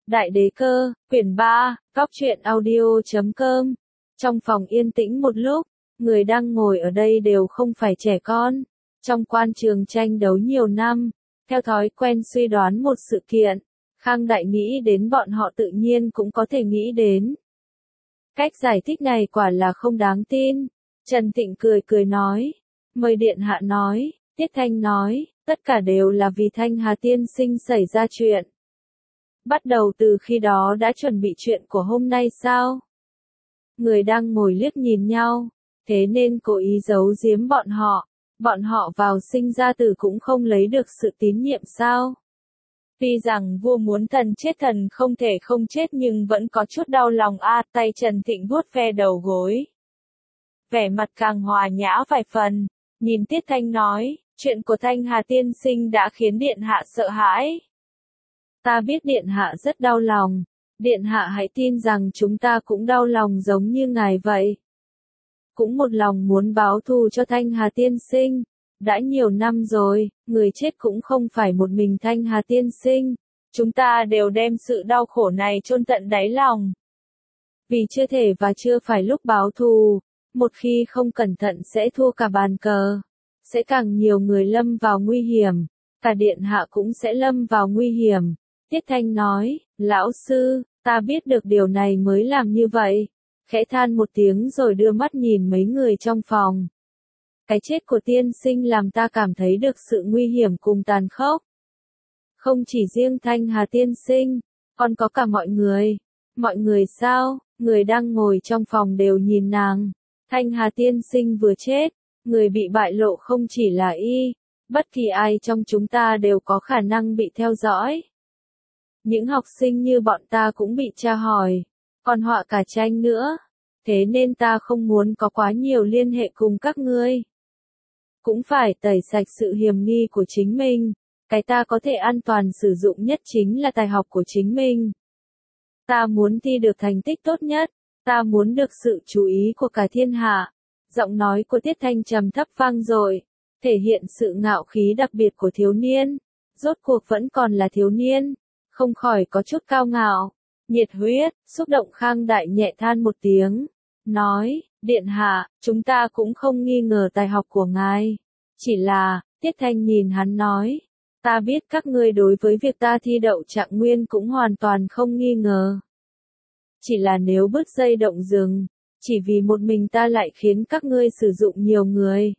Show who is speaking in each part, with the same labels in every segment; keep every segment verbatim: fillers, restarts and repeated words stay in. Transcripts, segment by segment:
Speaker 1: Đại đế cơ, quyển ba, góc truyện audio chấm com. Trong phòng yên tĩnh một lúc, người đang ngồi ở đây đều không phải trẻ con. Trong quan trường tranh đấu nhiều năm, theo thói quen suy đoán một sự kiện, Khang Đại nghĩ đến bọn họ tự nhiên cũng có thể nghĩ đến. Cách giải thích này quả là không đáng tin. Trần Tịnh cười cười nói, mời điện hạ nói. Tiết Thanh nói, tất cả đều là vì Thanh Hà tiên sinh xảy ra chuyện. Bắt đầu từ khi đó đã chuẩn bị chuyện của hôm nay sao? Người đang ngồi liếc nhìn nhau, thế nên cố ý giấu giếm bọn họ. Bọn họ vào sinh ra tử cũng không lấy được sự tín nhiệm sao? Tuy rằng vua muốn thần chết thần không thể không chết nhưng vẫn có chút đau lòng a. Tay Trần Thịnh vuốt ve đầu gối. Vẻ mặt càng hòa nhã vài phần, nhìn Tiết Thanh nói, chuyện của Thanh Hà tiên sinh đã khiến điện hạ sợ hãi. Ta biết điện hạ rất đau lòng, điện hạ hãy tin rằng chúng ta cũng đau lòng giống như ngài vậy. Cũng một lòng muốn báo thù cho Thanh Hà tiên sinh. Đã nhiều năm rồi, người chết cũng không phải một mình Thanh Hà tiên sinh. Chúng ta đều đem sự đau khổ này chôn tận đáy lòng. Vì chưa thể và chưa phải lúc báo thù, một khi không cẩn thận sẽ thua cả bàn cờ. Sẽ càng nhiều người lâm vào nguy hiểm, cả điện hạ cũng sẽ lâm vào nguy hiểm. Tiết Thanh nói, lão sư, ta biết được điều này mới làm như vậy. Khẽ than một tiếng rồi đưa mắt nhìn mấy người trong phòng. Cái chết của tiên sinh làm ta cảm thấy được sự nguy hiểm cùng tàn khốc. Không chỉ riêng Thanh Hà tiên sinh, còn có cả mọi người. Mọi người sao? Người đang ngồi trong phòng đều nhìn nàng. Thanh Hà tiên sinh vừa chết, người bị bại lộ không chỉ là y, bất kỳ ai trong chúng ta đều có khả năng bị theo dõi. Những học sinh như bọn ta cũng bị tra hỏi, còn họa cả tranh nữa. Thế nên ta không muốn có quá nhiều liên hệ cùng các ngươi. Cũng phải tẩy sạch sự hiềm nghi của chính mình. Cái ta có thể an toàn sử dụng nhất chính là tài học của chính mình. Ta muốn thi được thành tích tốt nhất. Ta muốn được sự chú ý của cả thiên hạ. Giọng nói của Tiết Thanh trầm thấp vang dội, thể hiện sự ngạo khí đặc biệt của thiếu niên. Rốt cuộc vẫn còn là thiếu niên, không khỏi có chút cao ngạo, nhiệt huyết, xúc động. Khang Đại nhẹ than một tiếng, nói, điện hạ, chúng ta cũng không nghi ngờ tài học của ngài. Chỉ là, Tiết Thanh nhìn hắn nói, ta biết các ngươi đối với việc ta thi đậu trạng nguyên cũng hoàn toàn không nghi ngờ. Chỉ là nếu bứt dây động rừng, chỉ vì một mình ta lại khiến các ngươi sử dụng nhiều người.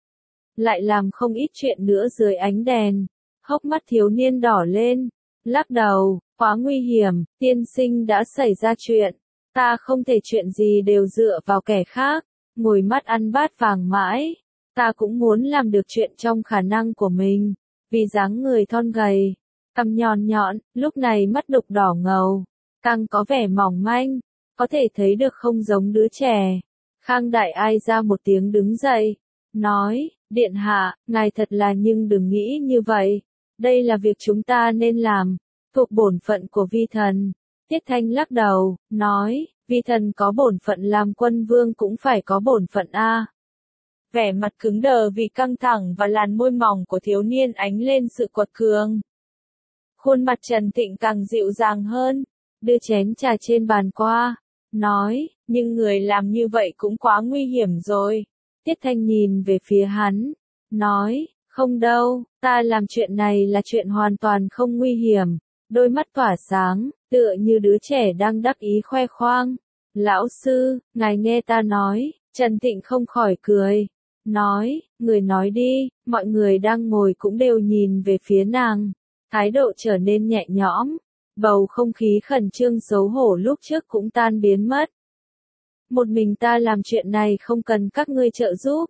Speaker 1: Lại làm không ít chuyện nữa dưới ánh đèn. Hốc mắt thiếu niên đỏ lên, lắc đầu, quá nguy hiểm, tiên sinh đã xảy ra chuyện. Ta không thể chuyện gì đều dựa vào kẻ khác, ngồi mắt ăn bát vàng mãi. Ta cũng muốn làm được chuyện trong khả năng của mình, vì dáng người thon gầy, cằm nhọn nhọn, lúc này mắt đục đỏ ngầu, càng có vẻ mỏng manh, có thể thấy được không giống đứa trẻ. Khang Đại ai ra một tiếng đứng dậy, nói, điện hạ, ngài thật là nhưng đừng nghĩ như vậy. Đây là việc chúng ta nên làm, thuộc bổn phận của vi thần. Tiết Thanh lắc đầu, nói, vi thần có bổn phận làm quân vương cũng phải có bổn phận a. Vẻ mặt cứng đờ vì căng thẳng và làn môi mỏng của thiếu niên ánh lên sự quật cường. Khuôn mặt Trần Thịnh càng dịu dàng hơn, đưa chén trà trên bàn qua, nói, nhưng người làm như vậy cũng quá nguy hiểm rồi. Tiết Thanh nhìn về phía hắn, nói, không đâu, ta làm chuyện này là chuyện hoàn toàn không nguy hiểm. Đôi mắt tỏa sáng, tựa như đứa trẻ đang đắc ý khoe khoang. Lão sư, ngài nghe ta nói. Trần Thịnh không khỏi cười, nói, người nói đi. Mọi người đang ngồi cũng đều nhìn về phía nàng, thái độ trở nên nhẹ nhõm, bầu không khí khẩn trương xấu hổ lúc trước cũng tan biến mất. Một mình ta làm chuyện này không cần các ngươi trợ giúp.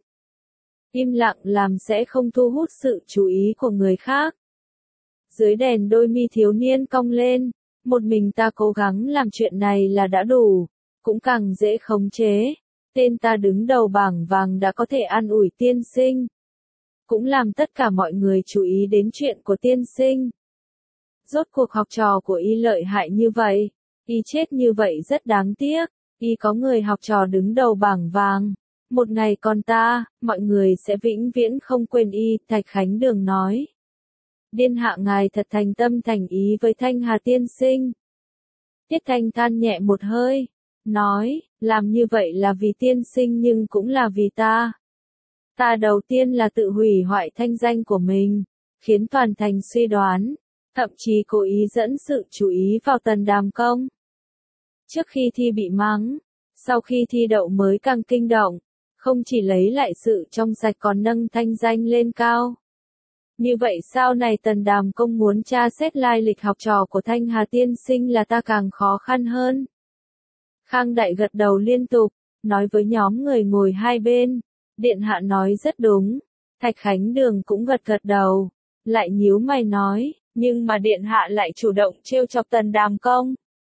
Speaker 1: Im lặng làm sẽ không thu hút sự chú ý của người khác. Dưới đèn đôi mi thiếu niên cong lên, một mình ta cố gắng làm chuyện này là đã đủ, cũng càng dễ khống chế. Tên ta đứng đầu bảng vàng đã có thể an ủi tiên sinh, cũng làm tất cả mọi người chú ý đến chuyện của tiên sinh. Rốt cuộc học trò của y lợi hại như vậy, y chết như vậy rất đáng tiếc. Y có người học trò đứng đầu bảng vàng, một ngày còn ta, mọi người sẽ vĩnh viễn không quên y. Thạch Khánh Đường nói, điện hạ ngài thật thành tâm thành ý với Thanh Hà tiên sinh. Tiết Thanh than nhẹ một hơi, nói, làm như vậy là vì tiên sinh nhưng cũng là vì ta. Ta đầu tiên là tự hủy hoại thanh danh của mình, khiến toàn thành suy đoán, thậm chí cố ý dẫn sự chú ý vào Tần Đàm Công. Trước khi thi bị mắng, sau khi thi đậu mới càng kinh động, không chỉ lấy lại sự trong sạch còn nâng thanh danh lên cao. Như vậy sau này Tần Đàm Công muốn tra xét lai lịch học trò của Thanh Hà tiên sinh là ta càng khó khăn hơn. Khang Đại gật đầu liên tục, nói với nhóm người ngồi hai bên, Điện hạ nói rất đúng. Thạch Khánh Đường cũng gật gật đầu, lại nhíu mày nói, nhưng mà Điện hạ lại chủ động trêu chọc Tần Đàm Công.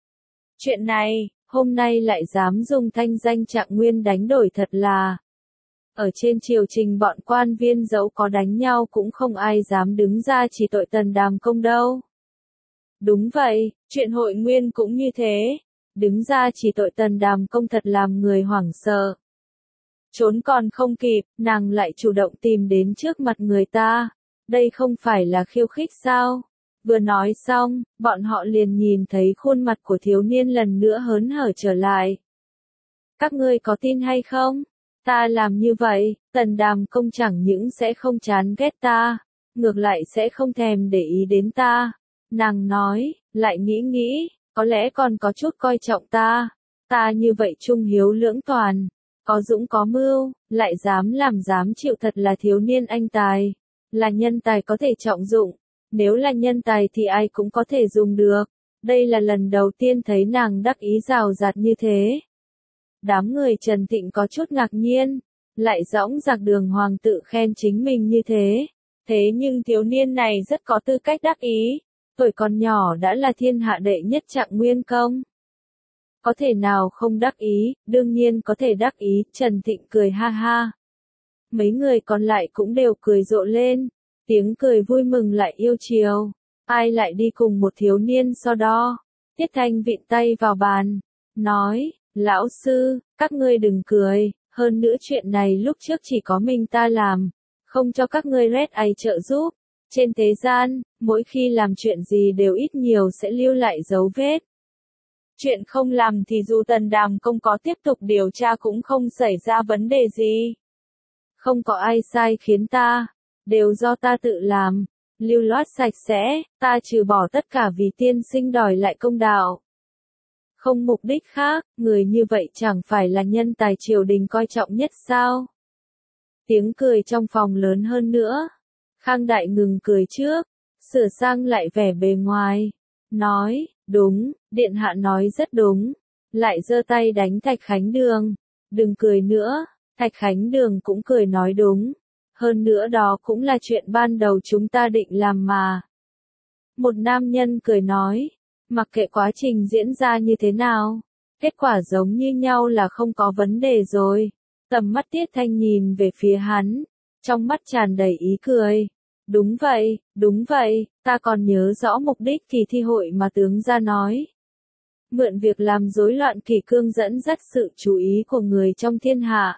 Speaker 1: Chuyện này, hôm nay lại dám dùng thanh danh Trạng Nguyên đánh đổi thật là. Ở trên triều trình bọn quan viên dẫu có đánh nhau cũng không ai dám đứng ra chỉ tội Tần Đàm Công đâu. Đúng vậy, chuyện Hội Nguyên cũng như thế. Đứng ra chỉ tội Tần Đàm Công thật làm người hoảng sợ. Trốn còn không kịp, nàng lại chủ động tìm đến trước mặt người ta. Đây không phải là khiêu khích sao? Vừa nói xong, bọn họ liền nhìn thấy khuôn mặt của thiếu niên lần nữa hớn hở trở lại. Các ngươi có tin hay không? Ta làm như vậy, Tần Đàm Công chẳng những sẽ không chán ghét ta, ngược lại sẽ không thèm để ý đến ta. Nàng nói, lại nghĩ nghĩ, có lẽ còn có chút coi trọng ta. Ta như vậy trung hiếu lưỡng toàn, có dũng có mưu, lại dám làm dám chịu thật là thiếu niên anh tài. Là nhân tài có thể trọng dụng, nếu là nhân tài thì ai cũng có thể dùng được. Đây là lần đầu tiên thấy nàng đắc ý rào rạt như thế. Đám người Trần Thịnh có chút ngạc nhiên, lại dõng dạc Đường Hoàng tự khen chính mình như thế. Thế nhưng thiếu niên này rất có tư cách đắc ý, tuổi còn nhỏ đã là thiên hạ đệ nhất Trạng Nguyên công. Có thể nào không đắc ý, đương nhiên có thể đắc ý, Trần Thịnh cười ha ha. Mấy người còn lại cũng đều cười rộ lên, tiếng cười vui mừng lại yêu chiều. Ai lại đi cùng một thiếu niên so đo? Tiết Thanh vịn tay vào bàn, nói, lão sư, các ngươi đừng cười, hơn nữa chuyện này lúc trước chỉ có mình ta làm, không cho các ngươi rét ai trợ giúp. Trên thế gian, mỗi khi làm chuyện gì đều ít nhiều sẽ lưu lại dấu vết. Chuyện không làm thì dù Tần Đàm Công có tiếp tục điều tra cũng không xảy ra vấn đề gì. Không có ai sai khiến ta, đều do ta tự làm, lưu loát sạch sẽ, ta trừ bỏ tất cả vì tiên sinh đòi lại công đạo. Không mục đích khác, người như vậy chẳng phải là nhân tài triều đình coi trọng nhất sao? Tiếng cười trong phòng lớn hơn nữa. Khang Đại ngừng cười trước, sửa sang lại vẻ bề ngoài, nói, đúng, Điện hạ nói rất đúng, lại giơ tay đánh Thạch Khánh Đường, đừng cười nữa. Thạch Khánh Đường cũng cười nói đúng, hơn nữa đó cũng là chuyện ban đầu chúng ta định làm mà. Một nam nhân cười nói, mặc kệ quá trình diễn ra như thế nào, kết quả giống như nhau là không có vấn đề rồi. Tầm mắt Tiết Thanh nhìn về phía hắn, trong mắt tràn đầy ý cười. Đúng vậy, đúng vậy, ta còn nhớ rõ mục đích kỳ thi hội mà tướng gia nói. Mượn việc làm rối loạn kỷ cương dẫn dắt sự chú ý của người trong thiên hạ.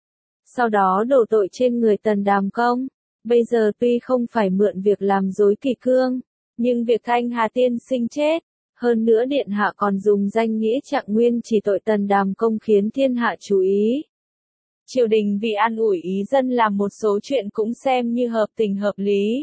Speaker 1: Sau đó đổ tội trên người Tần Đàm Công. Bây giờ tuy không phải mượn việc làm rối kỷ cương, nhưng việc Thanh Hà tiên sinh chết, hơn nữa Điện hạ còn dùng danh nghĩa Trạng Nguyên chỉ tội Tần Đàm Công khiến thiên hạ chú ý. Triều đình vì an ủi ý dân làm một số chuyện cũng xem như hợp tình hợp lý.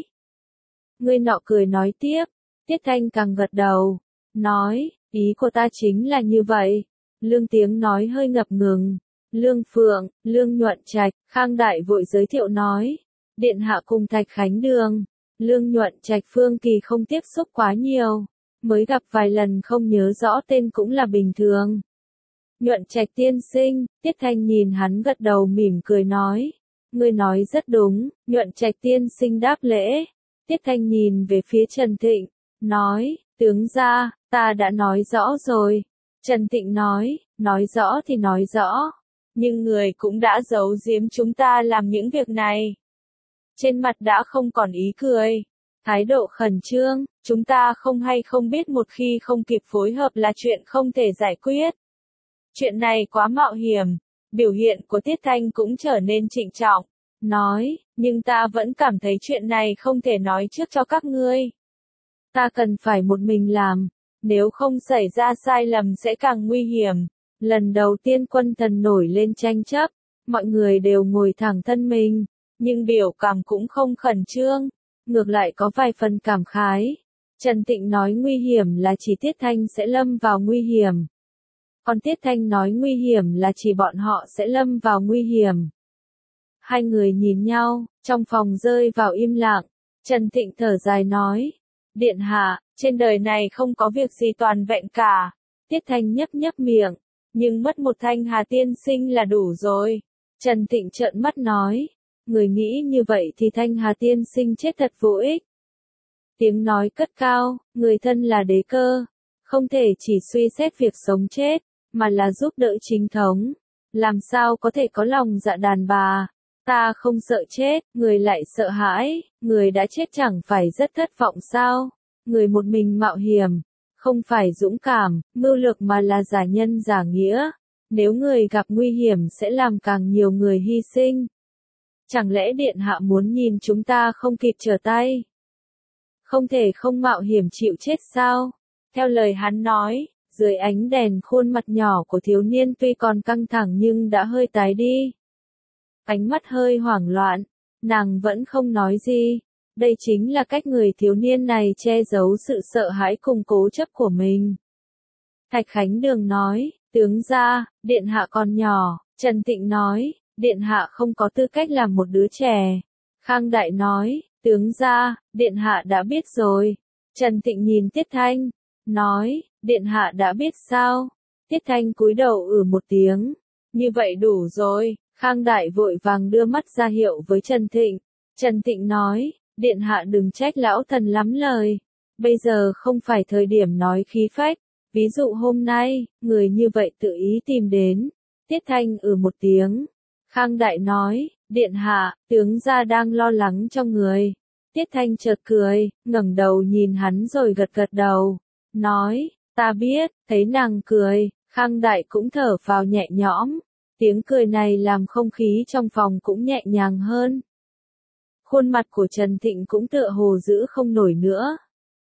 Speaker 1: Người nọ cười nói tiếp, Tiết Thanh càng gật đầu, nói, ý của ta chính là như vậy. Lương Tiếng nói hơi ngập ngừng. Lương Phượng, Lương Nhuận Trạch, Khang Đại vội giới thiệu nói, Điện hạ cùng Thạch Khánh Đường. Lương Nhuận Trạch Phương Kỳ không tiếp xúc quá nhiều, mới gặp vài lần không nhớ rõ tên cũng là bình thường. Nhuận Trạch tiên sinh, Tiết Thanh nhìn hắn gật đầu mỉm cười nói, ngươi nói rất đúng. Nhuận Trạch tiên sinh đáp lễ. Tiết Thanh nhìn về phía Trần Thịnh, nói, tướng gia, ta đã nói rõ rồi. Trần Thịnh nói, nói rõ thì nói rõ, nhưng người cũng đã giấu giếm chúng ta làm những việc này. Trên mặt đã không còn ý cười, thái độ khẩn trương, chúng ta không hay không biết một khi không kịp phối hợp là chuyện không thể giải quyết. Chuyện này quá mạo hiểm, biểu hiện của Tiết Thanh cũng trở nên trịnh trọng, nói, nhưng ta vẫn cảm thấy chuyện này không thể nói trước cho các ngươi. Ta cần phải một mình làm, nếu không xảy ra sai lầm sẽ càng nguy hiểm. Lần đầu tiên quân thần nổi lên tranh chấp, mọi người đều ngồi thẳng thân mình, nhưng biểu cảm cũng không khẩn trương, ngược lại có vài phần cảm khái. Trần Tịnh nói nguy hiểm là chỉ Tiết Thanh sẽ lâm vào nguy hiểm. Còn Tiết Thanh nói nguy hiểm là chỉ bọn họ sẽ lâm vào nguy hiểm. Hai người nhìn nhau, trong phòng rơi vào im lặng. Trần Tịnh thở dài nói, Điện hạ, trên đời này không có việc gì toàn vẹn cả. Tiết Thanh nhấp nhấp miệng, nhưng mất một Thanh Hà tiên sinh là đủ rồi. Trần Tịnh trợn mắt nói, người nghĩ như vậy thì Thanh Hà tiên sinh chết thật vô ích. Tiếng nói cất cao, người thân là đế cơ, không thể chỉ suy xét việc sống chết, mà là giúp đỡ chính thống. Làm sao có thể có lòng dạ đàn bà, ta không sợ chết, người lại sợ hãi, người đã chết chẳng phải rất thất vọng sao, người một mình mạo hiểm, không phải dũng cảm, mưu lược mà là giả nhân giả nghĩa, nếu người gặp nguy hiểm sẽ làm càng nhiều người hy sinh. Chẳng lẽ Điện hạ muốn nhìn chúng ta không kịp trở tay? Không thể không mạo hiểm chịu chết sao? Theo lời hắn nói, dưới ánh đèn khuôn mặt nhỏ của thiếu niên tuy còn căng thẳng nhưng đã hơi tái đi. Ánh mắt hơi hoảng loạn, nàng vẫn không nói gì. Đây chính là cách người thiếu niên này che giấu sự sợ hãi cùng cố chấp của mình. Thạch Khánh Đường nói, tướng gia, Điện hạ còn nhỏ. Trần Tịnh nói, Điện hạ không có tư cách làm một đứa trẻ. Khang Đại nói, tướng gia, Điện hạ đã biết rồi. Trần Tịnh nhìn Tiết Thanh, nói, Điện hạ đã biết sao? Tiết Thanh cúi đầu ừ một tiếng, như vậy đủ rồi. Khang Đại vội vàng đưa mắt ra hiệu với Trần Tịnh. Trần Tịnh nói, Điện hạ đừng trách lão thần lắm lời. Bây giờ không phải thời điểm nói khí phách. Ví dụ hôm nay, người như vậy tự ý tìm đến. Tiết Thanh ừ một tiếng. Khang Đại nói, Điện hạ, tướng gia đang lo lắng cho người. Tiết Thanh chợt cười, ngẩng đầu nhìn hắn rồi gật gật đầu. Nói, ta biết, thấy nàng cười, Khang Đại cũng thở phào nhẹ nhõm. Tiếng cười này làm không khí trong phòng cũng nhẹ nhàng hơn. Khuôn mặt của Trần Tịnh cũng tựa hồ giữ không nổi nữa.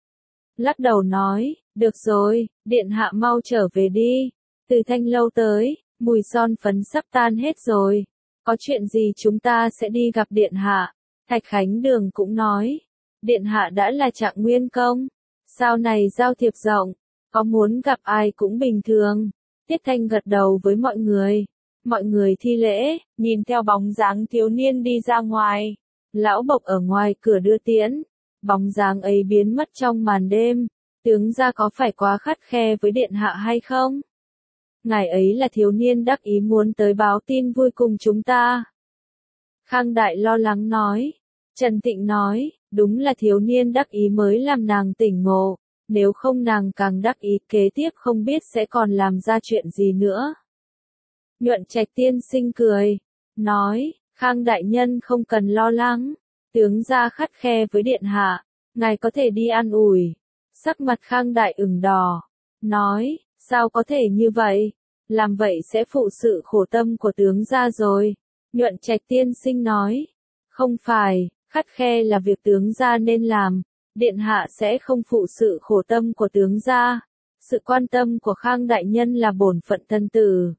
Speaker 1: Lắc đầu nói, được rồi, Điện hạ mau trở về đi. Từ Thanh lâu tới, mùi son phấn sắp tan hết rồi. Có chuyện gì chúng ta sẽ đi gặp Điện hạ. Thạch Khánh Đường cũng nói, Điện hạ đã là Trạng Nguyên công. Sau này giao thiệp rộng, có muốn gặp ai cũng bình thường. Tiết Thanh gật đầu với mọi người. Mọi người thi lễ, nhìn theo bóng dáng thiếu niên đi ra ngoài. Lão Bộc ở ngoài cửa đưa tiễn. Bóng dáng ấy biến mất trong màn đêm. Tướng gia có phải quá khắt khe với Điện hạ hay không? Ngài ấy là thiếu niên đắc ý muốn tới báo tin vui cùng chúng ta. Khang Đại lo lắng nói. Trần Tịnh nói, đúng là thiếu niên đắc ý mới làm nàng tỉnh ngộ. Nếu không nàng càng đắc ý kế tiếp không biết sẽ còn làm ra chuyện gì nữa. Nhuận Trạch tiên sinh cười. Nói, Khang đại nhân không cần lo lắng. Tướng gia khắt khe với Điện hạ. Ngài có thể đi an ủi. Sắc mặt Khang đại ửng đỏ. Nói, sao có thể như vậy? Làm vậy sẽ phụ sự khổ tâm của tướng gia rồi. Nhuận Trạch tiên sinh nói. Không phải, khắt khe là việc tướng gia nên làm. Điện hạ sẽ không phụ sự khổ tâm của tướng gia. Sự quan tâm của Khang đại nhân là bổn phận thân tử.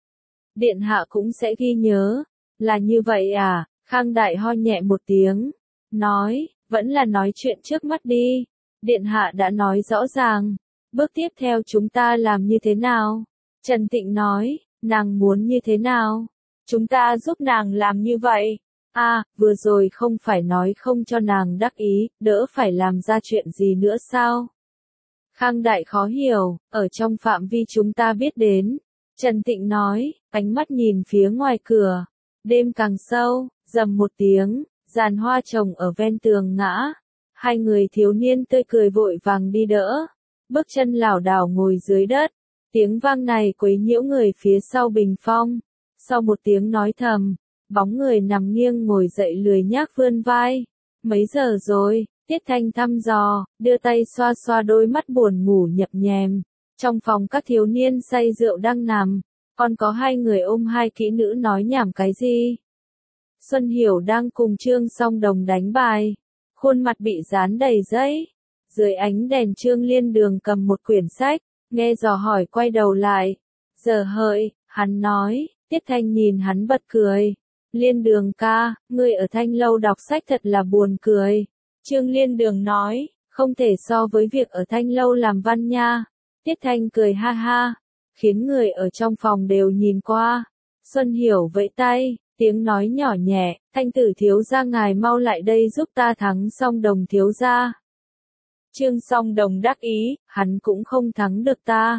Speaker 1: Điện hạ cũng sẽ ghi nhớ. Là như vậy à? Khang đại ho nhẹ một tiếng. Nói, vẫn là nói chuyện trước mắt đi. Điện hạ đã nói rõ ràng. Bước tiếp theo chúng ta làm như thế nào? Trần Tịnh nói, nàng muốn như thế nào? Chúng ta giúp nàng làm như vậy. À, vừa rồi không phải nói không cho nàng đắc ý, đỡ phải làm ra chuyện gì nữa sao? Khang đại khó hiểu, ở trong phạm vi chúng ta biết đến. Trần Tịnh nói, ánh mắt nhìn phía ngoài cửa. Đêm càng sâu, rầm một tiếng, giàn hoa trồng ở ven tường ngã. Hai người thiếu niên tươi cười vội vàng đi đỡ. Bước chân lảo đảo ngồi dưới đất. Tiếng vang này quấy nhiễu người phía sau bình phong. Sau một tiếng nói thầm, bóng người nằm nghiêng ngồi dậy lười nhác vươn vai. Mấy giờ rồi? Tiết Thanh thăm dò, đưa tay xoa xoa đôi mắt buồn ngủ nhập nhèm. Trong phòng các thiếu niên say rượu đang nằm, còn có hai người ôm hai kỹ nữ nói nhảm cái gì. Xuân Hiểu đang cùng Trương Song Đồng đánh bài, khuôn mặt bị dán đầy giấy. Dưới ánh đèn Trương Liên Đường cầm một quyển sách, nghe dò hỏi quay đầu lại. Giờ hợi, hắn nói, Tiết Thanh nhìn hắn bật cười. Liên Đường ca, ngươi ở Thanh lâu đọc sách thật là buồn cười. Trương Liên Đường nói, không thể so với việc ở Thanh lâu làm văn nha. Tiết Thanh cười ha ha, khiến người ở trong phòng đều nhìn qua. Xuân Hiểu vẫy tay, tiếng nói nhỏ nhẹ, Thanh tử thiếu gia ngài mau lại đây giúp ta thắng Song Đồng thiếu gia. Trương Song Đồng đắc ý, hắn cũng không thắng được ta.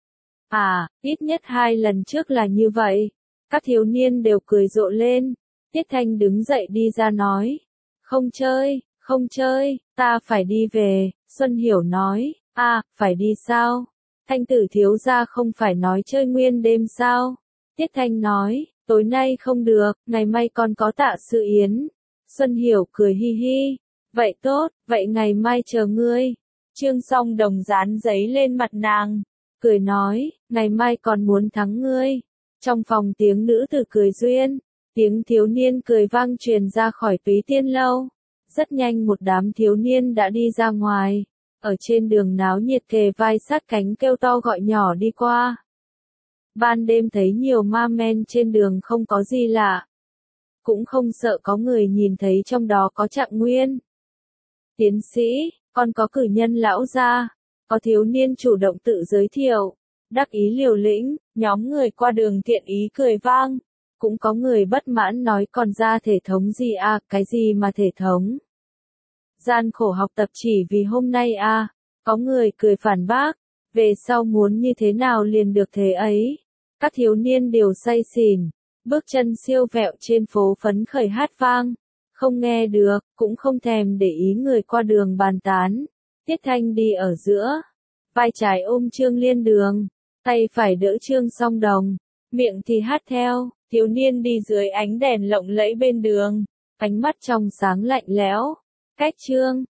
Speaker 1: À, ít nhất hai lần trước là như vậy. Các thiếu niên đều cười rộ lên. Tiết Thanh đứng dậy đi ra nói. Không chơi, không chơi, ta phải đi về. Xuân Hiểu nói, à, phải đi sao? Thanh tử thiếu gia không phải nói chơi nguyên đêm sao? Tiết Thanh nói, tối nay không được, ngày mai còn có tạ sự yến. Xuân Hiểu cười hi hi. Vậy tốt, vậy ngày mai chờ ngươi. Trương Song Đồng dán giấy lên mặt nàng, cười nói, ngày mai còn muốn thắng ngươi. Trong phòng tiếng nữ tử cười duyên, tiếng thiếu niên cười vang truyền ra khỏi Túy Tiên lâu. Rất nhanh một đám thiếu niên đã đi ra ngoài, ở trên đường náo nhiệt kề vai sát cánh kêu to gọi nhỏ đi qua. Ban đêm thấy nhiều ma men trên đường không có gì lạ, cũng không sợ có người nhìn thấy trong đó có Trạng Nguyên. Tiến sĩ, còn có cử nhân lão gia, có thiếu niên chủ động tự giới thiệu, đắc ý liều lĩnh, nhóm người qua đường thiện ý cười vang, cũng có người bất mãn nói còn ra thể thống gì à, cái gì mà thể thống. Gian khổ học tập chỉ vì hôm nay à, có người cười phản bác, về sau muốn như thế nào liền được thế ấy. Các thiếu niên đều say xỉn, bước chân siêu vẹo trên phố phấn khởi hát vang. Không nghe được, cũng không thèm để ý người qua đường bàn tán. Tiết Thanh đi ở giữa, vai trái ôm Trương Liên Đường, tay phải đỡ Trương Song Đồng, miệng thì hát theo. Thiếu niên đi dưới ánh đèn lộng lẫy bên đường, ánh mắt trong sáng lạnh lẽo. Cách Trương